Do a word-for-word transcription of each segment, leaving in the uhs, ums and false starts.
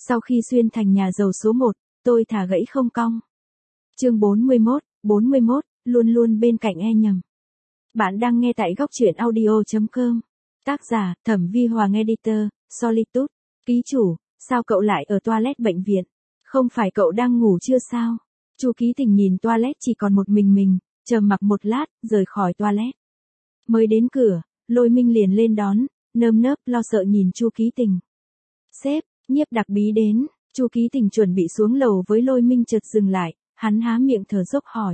Sau khi xuyên thành nhà giàu số một, tôi thả gãy không cong. Chương bốn mươi mốt, bốn mươi mốt, luôn luôn bên cạnh e nhầm. Bạn đang nghe tại góc truyện audio chấm com. Tác giả, Thẩm Vi Hoàng Editor, Solitude. Ký chủ, sao cậu lại ở toilet bệnh viện? Không phải cậu đang ngủ chưa sao? Chu Ký Tình nhìn toilet chỉ còn một mình mình, trầm mặc một lát, rời khỏi toilet. Mới đến cửa, Lôi Minh liền lên đón, nơm nớp lo sợ nhìn Chu Ký Tình. Sếp, Nhiếp Đặc Bí đến. Chu Ký Tình chuẩn bị xuống lầu với Lôi Minh chợt dừng lại, hắn há miệng thở dốc hỏi.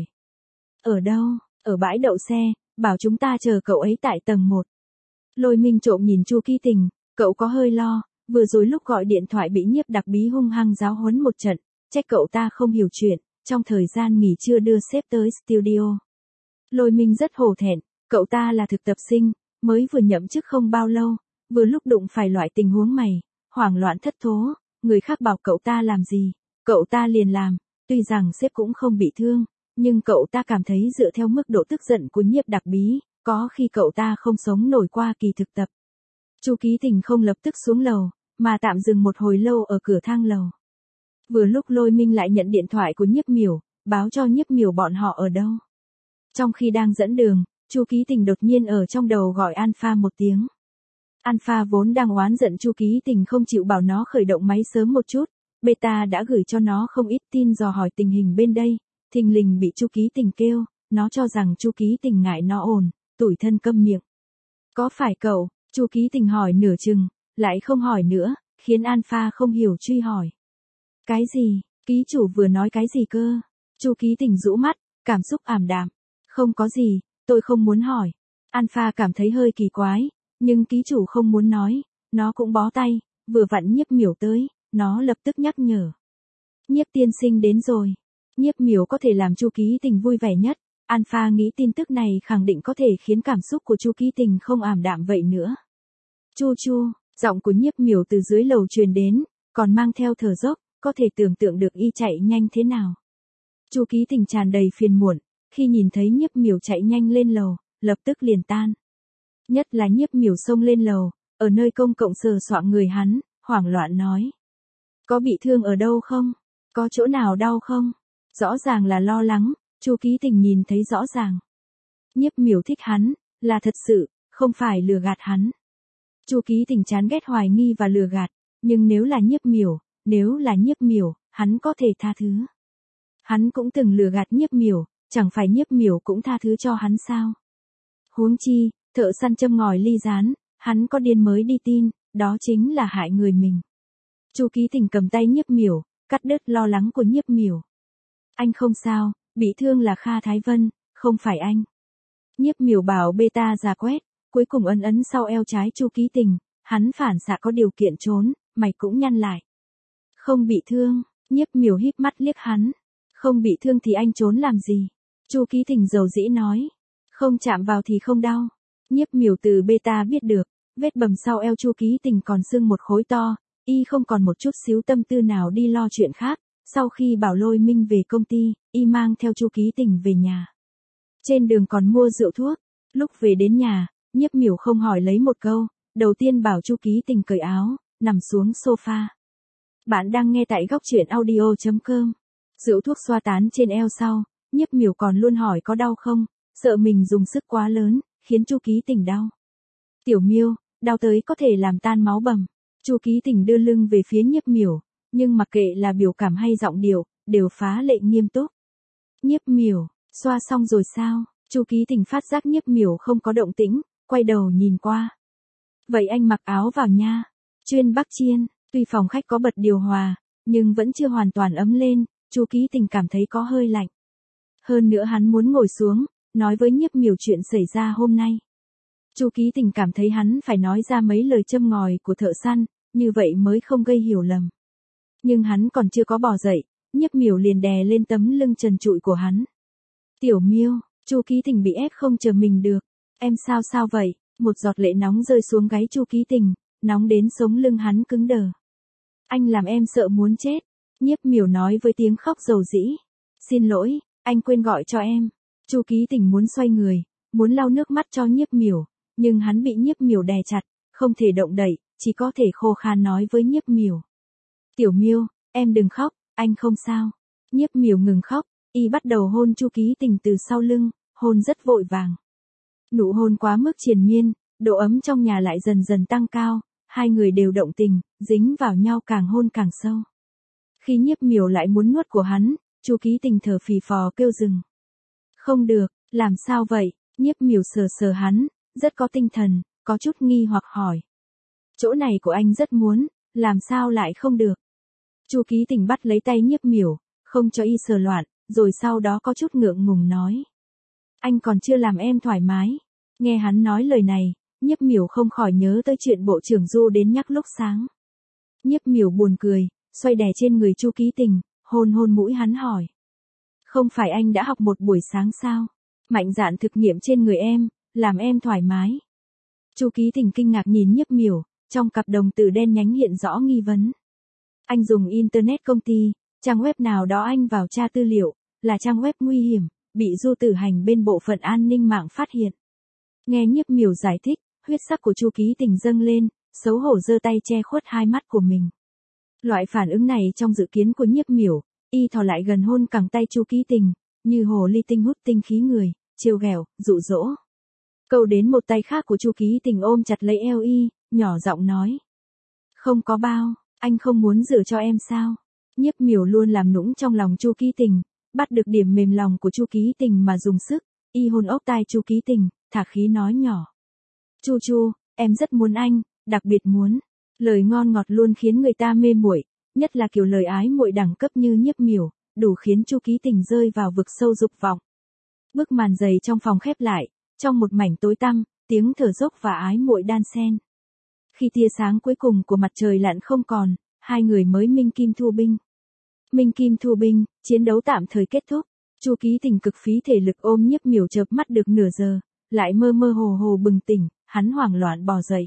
Ở đâu? Ở bãi đậu xe, bảo chúng ta chờ cậu ấy tại tầng một. Lôi Minh trộm nhìn Chu Ký Tình, cậu có hơi lo, vừa rồi lúc gọi điện thoại bị Nhiếp Đặc Bí hung hăng giáo huấn một trận, trách cậu ta không hiểu chuyện, trong thời gian nghỉ trưa đưa sếp tới studio. Lôi Minh rất hổ thẹn, cậu ta là thực tập sinh, mới vừa nhậm chức không bao lâu, vừa lúc đụng phải loại tình huống này, hoảng loạn thất thố, người khác bảo cậu ta làm gì, cậu ta liền làm, tuy rằng sếp cũng không bị thương, nhưng cậu ta cảm thấy dựa theo mức độ tức giận của Nhiếp Đặc Bí, có khi cậu ta không sống nổi qua kỳ thực tập. Chu Ký Tình không lập tức xuống lầu, mà tạm dừng một hồi lâu ở cửa thang lầu. Vừa lúc Lôi Minh lại nhận điện thoại của Nhiếp Miểu, báo cho Nhiếp Miểu bọn họ ở đâu. Trong khi đang dẫn đường, Chu Ký Tình đột nhiên ở trong đầu gọi Alpha một tiếng. Alpha vốn đang oán giận Chu Ký Tình không chịu bảo nó khởi động máy sớm một chút, Beta đã gửi cho nó không ít tin dò hỏi tình hình bên đây, thình lình bị Chu Ký Tình kêu, nó cho rằng Chu Ký Tình ngại nó ồn, tủi thân câm miệng. Có phải cậu? Chu Ký Tình hỏi nửa chừng, lại không hỏi nữa, khiến Alpha không hiểu truy hỏi. Cái gì? Ký chủ vừa nói cái gì cơ? Chu Ký Tình rũ mắt, cảm xúc ảm đạm. Không có gì, tôi không muốn hỏi. Alpha cảm thấy hơi kỳ quái, nhưng ký chủ không muốn nói, nó cũng bó tay, vừa vặn Nhiếp Miểu tới, nó lập tức nhắc nhở. Nhiếp tiên sinh đến rồi. Nhiếp Miểu có thể làm Chu Ký Tình vui vẻ nhất, Alpha nghĩ tin tức này khẳng định có thể khiến cảm xúc của Chu Ký Tình không ảm đạm vậy nữa. Chu chu, giọng của Nhiếp Miểu từ dưới lầu truyền đến, còn mang theo thở dốc, có thể tưởng tượng được y chạy nhanh thế nào. Chu Ký Tình tràn đầy phiền muộn, khi nhìn thấy Nhiếp Miểu chạy nhanh lên lầu, lập tức liền tan. Nhất là Nhiếp Miểu xông lên lầu, ở nơi công cộng sờ soạng người hắn, hoảng loạn nói. Có bị thương ở đâu không? Có chỗ nào đau không? Rõ ràng là lo lắng, Chu Ký Tình nhìn thấy rõ ràng. Nhiếp Miểu thích hắn, là thật sự, không phải lừa gạt hắn. Chu Ký Tình chán ghét hoài nghi và lừa gạt, nhưng nếu là Nhiếp Miểu, nếu là Nhiếp Miểu, hắn có thể tha thứ. Hắn cũng từng lừa gạt Nhiếp Miểu, chẳng phải Nhiếp Miểu cũng tha thứ cho hắn sao? Huống chi, thợ săn châm ngòi ly gián, hắn có điên mới đi tin, đó chính là hại người mình. Chu Ký Tình cầm tay Nhiếp Miểu, cắt đứt lo lắng của Nhiếp Miểu. Anh không sao, bị thương là Kha Thái Vân, không phải anh. Nhiếp Miểu bảo Beta ra quét, cuối cùng ấn ấn sau eo trái Chu Ký Tình, hắn phản xạ có điều kiện trốn, mày cũng nhăn lại. Không bị thương, Nhiếp Miểu híp mắt liếc hắn. Không bị thương thì anh trốn làm gì? Chu Ký Tình dầu dĩ nói. Không chạm vào thì không đau. Nhiếp Miểu từ Beta biết được, vết bầm sau eo Chu Ký Tình còn sưng một khối to, y không còn một chút xíu tâm tư nào đi lo chuyện khác. Sau khi bảo Lôi Minh về công ty, y mang theo Chu Ký Tình về nhà. Trên đường còn mua rượu thuốc, lúc về đến nhà, Nhiếp Miểu không hỏi lấy một câu, đầu tiên bảo Chu Ký Tình cởi áo, nằm xuống sofa. Bạn đang nghe tại góc truyện audio chấm com. Rượu thuốc xoa tán trên eo sau, Nhiếp Miểu còn luôn hỏi có đau không, sợ mình dùng sức quá lớn, khiến Chu Ký Tình đau. Tiểu Miêu, đau tới có thể làm tan máu bầm. Chu Ký Tình đưa lưng về phía Nhiếp Miểu, nhưng mặc kệ là biểu cảm hay giọng điệu, đều phá lệ nghiêm túc. Nhiếp Miểu, xoa xong rồi sao? Chu Ký Tình phát giác Nhiếp Miểu không có động tĩnh, quay đầu nhìn qua. Vậy anh mặc áo vào nha. Chuyên Bắc Chiên, tuy phòng khách có bật điều hòa, nhưng vẫn chưa hoàn toàn ấm lên, Chu Ký Tình cảm thấy có hơi lạnh. Hơn nữa hắn muốn ngồi xuống, nói với Nhiếp Miểu chuyện xảy ra hôm nay. Chu Ký Tình cảm thấy hắn phải nói ra mấy lời châm ngòi của thợ săn, như vậy mới không gây hiểu lầm. Nhưng hắn còn chưa có bò dậy, Nhiếp Miểu liền đè lên tấm lưng trần trụi của hắn. Tiểu Miêu, Chu Ký Tình bị ép không chờ mình được. Em sao sao vậy? Một giọt lệ nóng rơi xuống gáy Chu Ký Tình, nóng đến sống lưng hắn cứng đờ. Anh làm em sợ muốn chết. Nhiếp Miểu nói với tiếng khóc dầu dĩ. Xin lỗi, anh quên gọi cho em. Chu Ký Tình muốn xoay người, muốn lau nước mắt cho Nhiếp Miểu, nhưng hắn bị Nhiếp Miểu đè chặt, không thể động đậy, chỉ có thể khô khan nói với Nhiếp Miểu. Tiểu Miêu, em đừng khóc, anh không sao. Nhiếp Miểu ngừng khóc, y bắt đầu hôn Chu Ký Tình từ sau lưng, hôn rất vội vàng. Nụ hôn quá mức triền miên, độ ấm trong nhà lại dần dần tăng cao, hai người đều động tình, dính vào nhau càng hôn càng sâu. Khi Nhiếp Miểu lại muốn nuốt của hắn, Chu Ký Tình thở phì phò kêu dừng. Không được, làm sao vậy? Nhiếp Miểu sờ sờ hắn, rất có tinh thần, có chút nghi hoặc hỏi. Chỗ này của anh rất muốn, làm sao lại không được? Chu Ký Tình bắt lấy tay Nhiếp Miểu, không cho y sờ loạn, rồi sau đó có chút ngượng ngùng nói. Anh còn chưa làm em thoải mái. Nghe hắn nói lời này, Nhiếp Miểu không khỏi nhớ tới chuyện Bộ trưởng Du đến nhắc lúc sáng. Nhiếp Miểu buồn cười, xoay đè trên người Chu Ký Tình, hôn hôn mũi hắn hỏi. Không phải anh đã học một buổi sáng sao? Mạnh dạn thực nghiệm trên người em, làm em thoải mái. Chu Ký Tình kinh ngạc nhìn Nhiếp Miểu, trong cặp đồng tử đen nhánh hiện rõ nghi vấn. Anh dùng internet công ty, trang web nào đó anh vào tra tư liệu, là trang web nguy hiểm, bị Du Tử Hành bên bộ phận an ninh mạng phát hiện. Nghe Nhiếp Miểu giải thích, huyết sắc của Chu Ký Tình dâng lên, xấu hổ giơ tay che khuất hai mắt của mình. Loại phản ứng này trong dự kiến của Nhiếp Miểu, y thò lại gần hôn cẳng tay Chu Ký Tình, như hồ ly tinh hút tinh khí người, trêu ghẹo, dụ dỗ. Câu đến một tay khác của Chu Ký Tình ôm chặt lấy eo y, nhỏ giọng nói. Không có bao, anh không muốn rửa cho em sao? Nhiếp Miểu luôn làm nũng trong lòng Chu Ký Tình, bắt được điểm mềm lòng của Chu Ký Tình mà dùng sức, y hôn ốc tai Chu Ký Tình, thả khí nói nhỏ. Chu Chu, em rất muốn anh, đặc biệt muốn. Lời ngon ngọt luôn khiến người ta mê muội, nhất là kiểu lời ái muội đẳng cấp như Nhiếp Miểu, đủ khiến Chu Ký Tình rơi vào vực sâu dục vọng. Bức màn dày trong phòng khép lại, trong một mảnh tối tăm, tiếng thở dốc và ái muội đan xen. Khi tia sáng cuối cùng của mặt trời lặn không còn, hai người mới minh kim thu binh. Minh kim thu binh, chiến đấu tạm thời kết thúc. Chu Ký Tình cực phí thể lực ôm Nhiếp Miểu chợp mắt được nửa giờ, lại mơ mơ hồ hồ bừng tỉnh, hắn hoảng loạn bò dậy.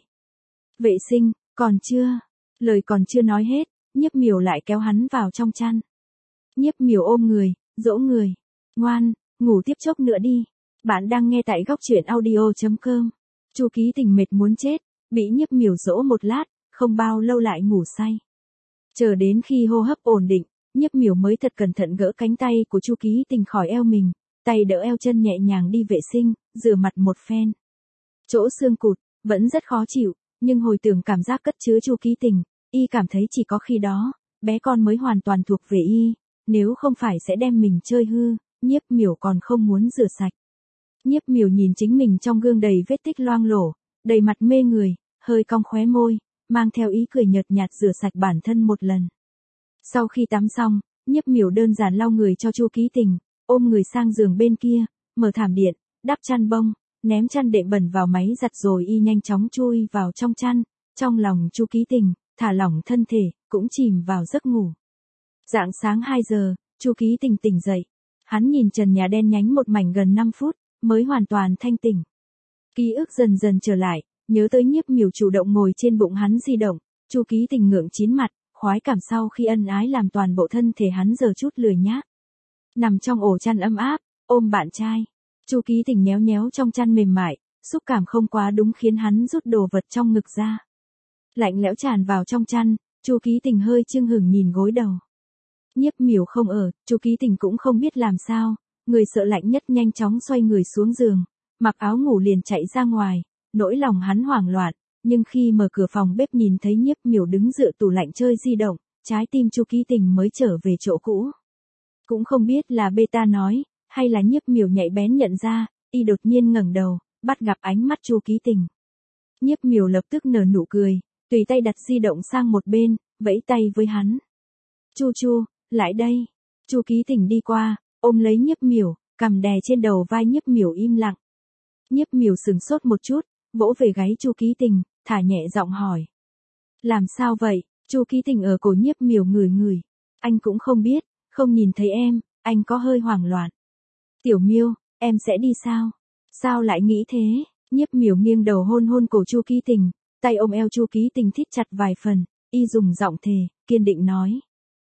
Vệ sinh, còn chưa? Lời còn chưa nói hết, Nhiếp Miểu lại kéo hắn vào trong chăn. Nhiếp Miểu ôm người, dỗ người. Ngoan, ngủ tiếp chốc nữa đi. Bạn đang nghe tại góc truyện audio chấm com. Chu Ký Tình mệt muốn chết, bị Nhiếp Miểu dỗ một lát, không bao lâu lại ngủ say. Chờ đến khi hô hấp ổn định, Nhiếp Miểu mới thật cẩn thận gỡ cánh tay của Chu Ký Tình khỏi eo mình, tay đỡ eo chân nhẹ nhàng đi vệ sinh, rửa mặt một phen. Chỗ xương cụt, vẫn rất khó chịu, nhưng hồi tưởng cảm giác cất chứa Chu Ký Tình, y cảm thấy chỉ có khi đó, bé con mới hoàn toàn thuộc về y, nếu không phải sẽ đem mình chơi hư, Nhiếp Miểu còn không muốn rửa sạch. Nhiếp Miểu nhìn chính mình trong gương đầy vết tích loang lổ, đầy mặt mê người, hơi cong khóe môi, mang theo ý cười nhợt nhạt rửa sạch bản thân một lần. Sau khi tắm xong, Nhiếp Miểu đơn giản lau người cho Chu Ký Tình, ôm người sang giường bên kia, mở thảm điện, đắp chăn bông, ném chăn đệm bẩn vào máy giặt rồi y nhanh chóng chui vào trong chăn, trong lòng Chu Ký Tình, thả lỏng thân thể, cũng chìm vào giấc ngủ. Rạng sáng hai giờ, Chu Ký Tình tỉnh dậy. Hắn nhìn trần nhà đen nhánh một mảnh gần năm phút, mới hoàn toàn thanh tỉnh. Ký ức dần dần trở lại, nhớ tới Nhiếp Miểu chủ động ngồi trên bụng hắn di động, Chu Ký Tình ngượng chín mặt, khoái cảm sau khi ân ái làm toàn bộ thân thể hắn giờ chút lười nhác. Nằm trong ổ chăn ấm áp, ôm bạn trai, Chu Ký Tình nhéo nhéo trong chăn mềm mại, xúc cảm không quá đúng khiến hắn rút đồ vật trong ngực ra. Lạnh lẽo tràn vào trong chăn, Chu Ký Tình hơi chưng hửng nhìn gối đầu. Nhiếp Miểu không ở, Chu Ký Tình cũng không biết làm sao, người sợ lạnh nhất nhanh chóng xoay người xuống giường, mặc áo ngủ liền chạy ra ngoài, nỗi lòng hắn hoảng loạn, nhưng khi mở cửa phòng bếp nhìn thấy Nhiếp Miểu đứng dựa tủ lạnh chơi di động, trái tim Chu Ký Tình mới trở về chỗ cũ. Cũng không biết là beta nói, hay là Nhiếp Miểu nhạy bén nhận ra, y đột nhiên ngẩng đầu, bắt gặp ánh mắt Chu Ký Tình. Nhiếp Miểu lập tức nở nụ cười, tùy tay đặt di động sang một bên, vẫy tay với hắn. Chu Chu, lại đây. Chu Ký Tình đi qua, ôm lấy Nhiếp Miểu, cằm đè trên đầu vai Nhiếp Miểu im lặng. Nhiếp Miểu sừng sốt một chút, vỗ về gáy Chu Ký Tình, thả nhẹ giọng hỏi. Làm sao vậy? Chu Ký Tình ở cổ Nhiếp Miểu ngửi ngửi. Anh cũng không biết, không nhìn thấy em, anh có hơi hoảng loạn. Tiểu Miêu, em sẽ đi sao? Sao lại nghĩ thế? Nhiếp Miểu nghiêng đầu hôn hôn cổ Chu Ký Tình, tay ôm eo Chu Ký Tình thít chặt vài phần, y dùng giọng thề, kiên định nói.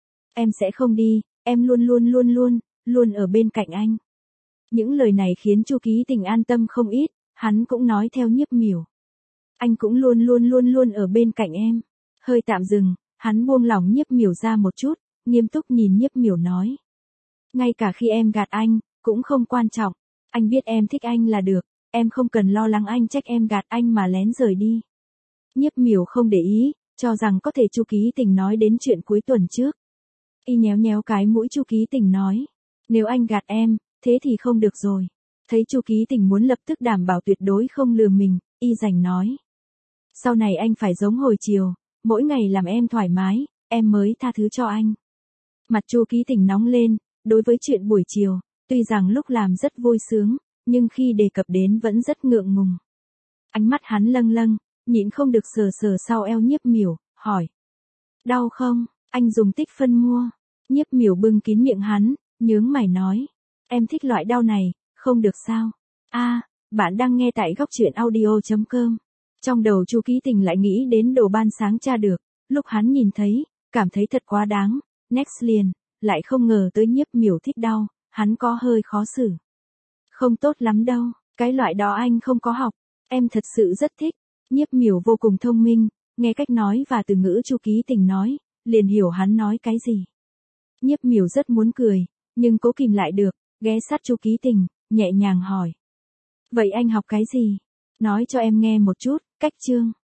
Em sẽ không đi, em luôn luôn luôn luôn, luôn ở bên cạnh anh. Những lời này khiến Chu Ký Tình an tâm không ít, hắn cũng nói theo Nhiếp Miểu. Anh cũng luôn luôn luôn luôn ở bên cạnh em. Hơi tạm dừng, Hắn buông lỏng Nhiếp Miểu ra một chút, nghiêm túc nhìn Nhiếp Miểu nói. Ngay cả khi em gạt anh, cũng không quan trọng. Anh biết em thích anh là được, em không cần lo lắng anh trách em gạt anh mà lén rời đi. Nhiếp Miểu không để ý, cho rằng có thể Chu Ký Tình nói đến chuyện cuối tuần trước. Y nhéo nhéo cái mũi Chu Ký Tình nói. Nếu anh gạt em, thế thì không được rồi. Thấy Chu Ký Tình muốn lập tức đảm bảo tuyệt đối không lừa mình, y rành nói. Sau này anh phải giống hồi chiều, mỗi ngày làm em thoải mái, em mới tha thứ cho anh. Mặt Chu Ký Tình nóng lên, đối với chuyện buổi chiều, tuy rằng lúc làm rất vui sướng, nhưng khi đề cập đến vẫn rất ngượng ngùng. Ánh mắt hắn lâng lâng, nhịn không được sờ sờ sau eo Nhiếp Miểu, hỏi. Đau không, anh dùng tích phân mua. Nhiếp Miểu bưng kín miệng hắn, nhướng mày nói. Em thích loại đau này, không được sao. A, à, bạn đang nghe tại góc truyện audio chấm com. Trong đầu Chu Ký Tình lại nghĩ đến đồ ban sáng tra được, lúc hắn nhìn thấy, cảm thấy thật quá đáng. Next liền, lại không ngờ tới Nhiếp Miểu thích đau, hắn có hơi khó xử. Không tốt lắm đâu, cái loại đó anh không có học, em thật sự rất thích. Nhiếp Miểu vô cùng thông minh, nghe cách nói và từ ngữ Chu Ký Tình nói, liền hiểu hắn nói cái gì. Nhiếp Miểu rất muốn cười, nhưng cố kìm lại được, ghé sát Chu Ký Tình, nhẹ nhàng hỏi. Vậy anh học cái gì? Nói cho em nghe một chút, cách chương.